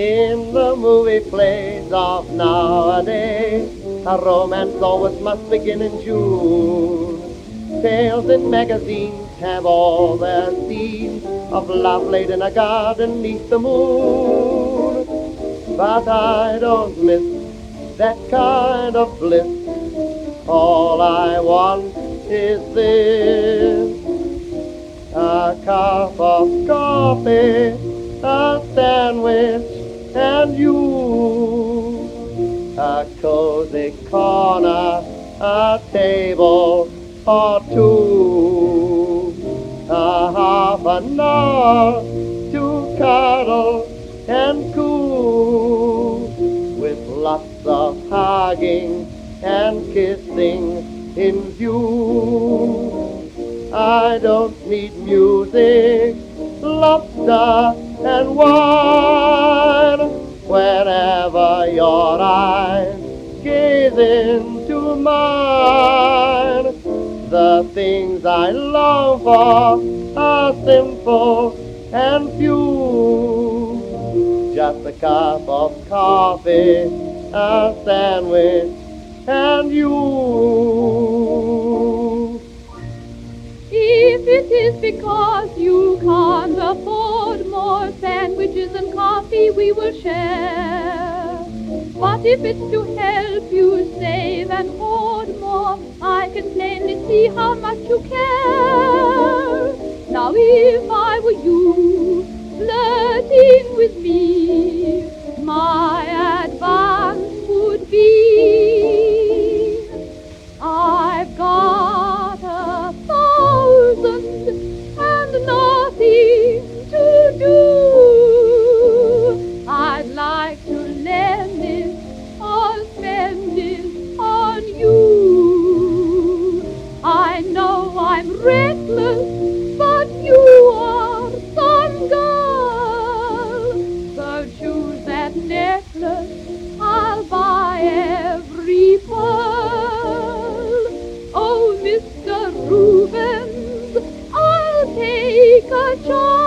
In the movie plays of nowadays, a romance always must begin in June. Tales in magazines have all their scenes of love laid in a garden neath the moon. But I don't miss that kind of bliss. All I want is this: a cup of coffee, a sandwich, and you. A cozy corner, a table or two. A half an hour to cuddle and cool, with lots of hugging and kissing in view. I don't need music, lobster and wine. Whenever your eyes gaze into mine, the things I long for are simple and few. Just a cup of coffee, a sandwich, and you. If it is because you can't afford more sandwiches and coffee, we will share. But if it's to help you save and hoard more, I can plainly see how much you care. Now if I were you, flirting with me, my advance would be: I've got 1,000 and nothing to do. I'd like to lend it or spend it on you. I know I'm reckless, but you are some girl. So choose that necklace, I'll buy every pearl. Oh, Mr. Rubens, I'll take a chance.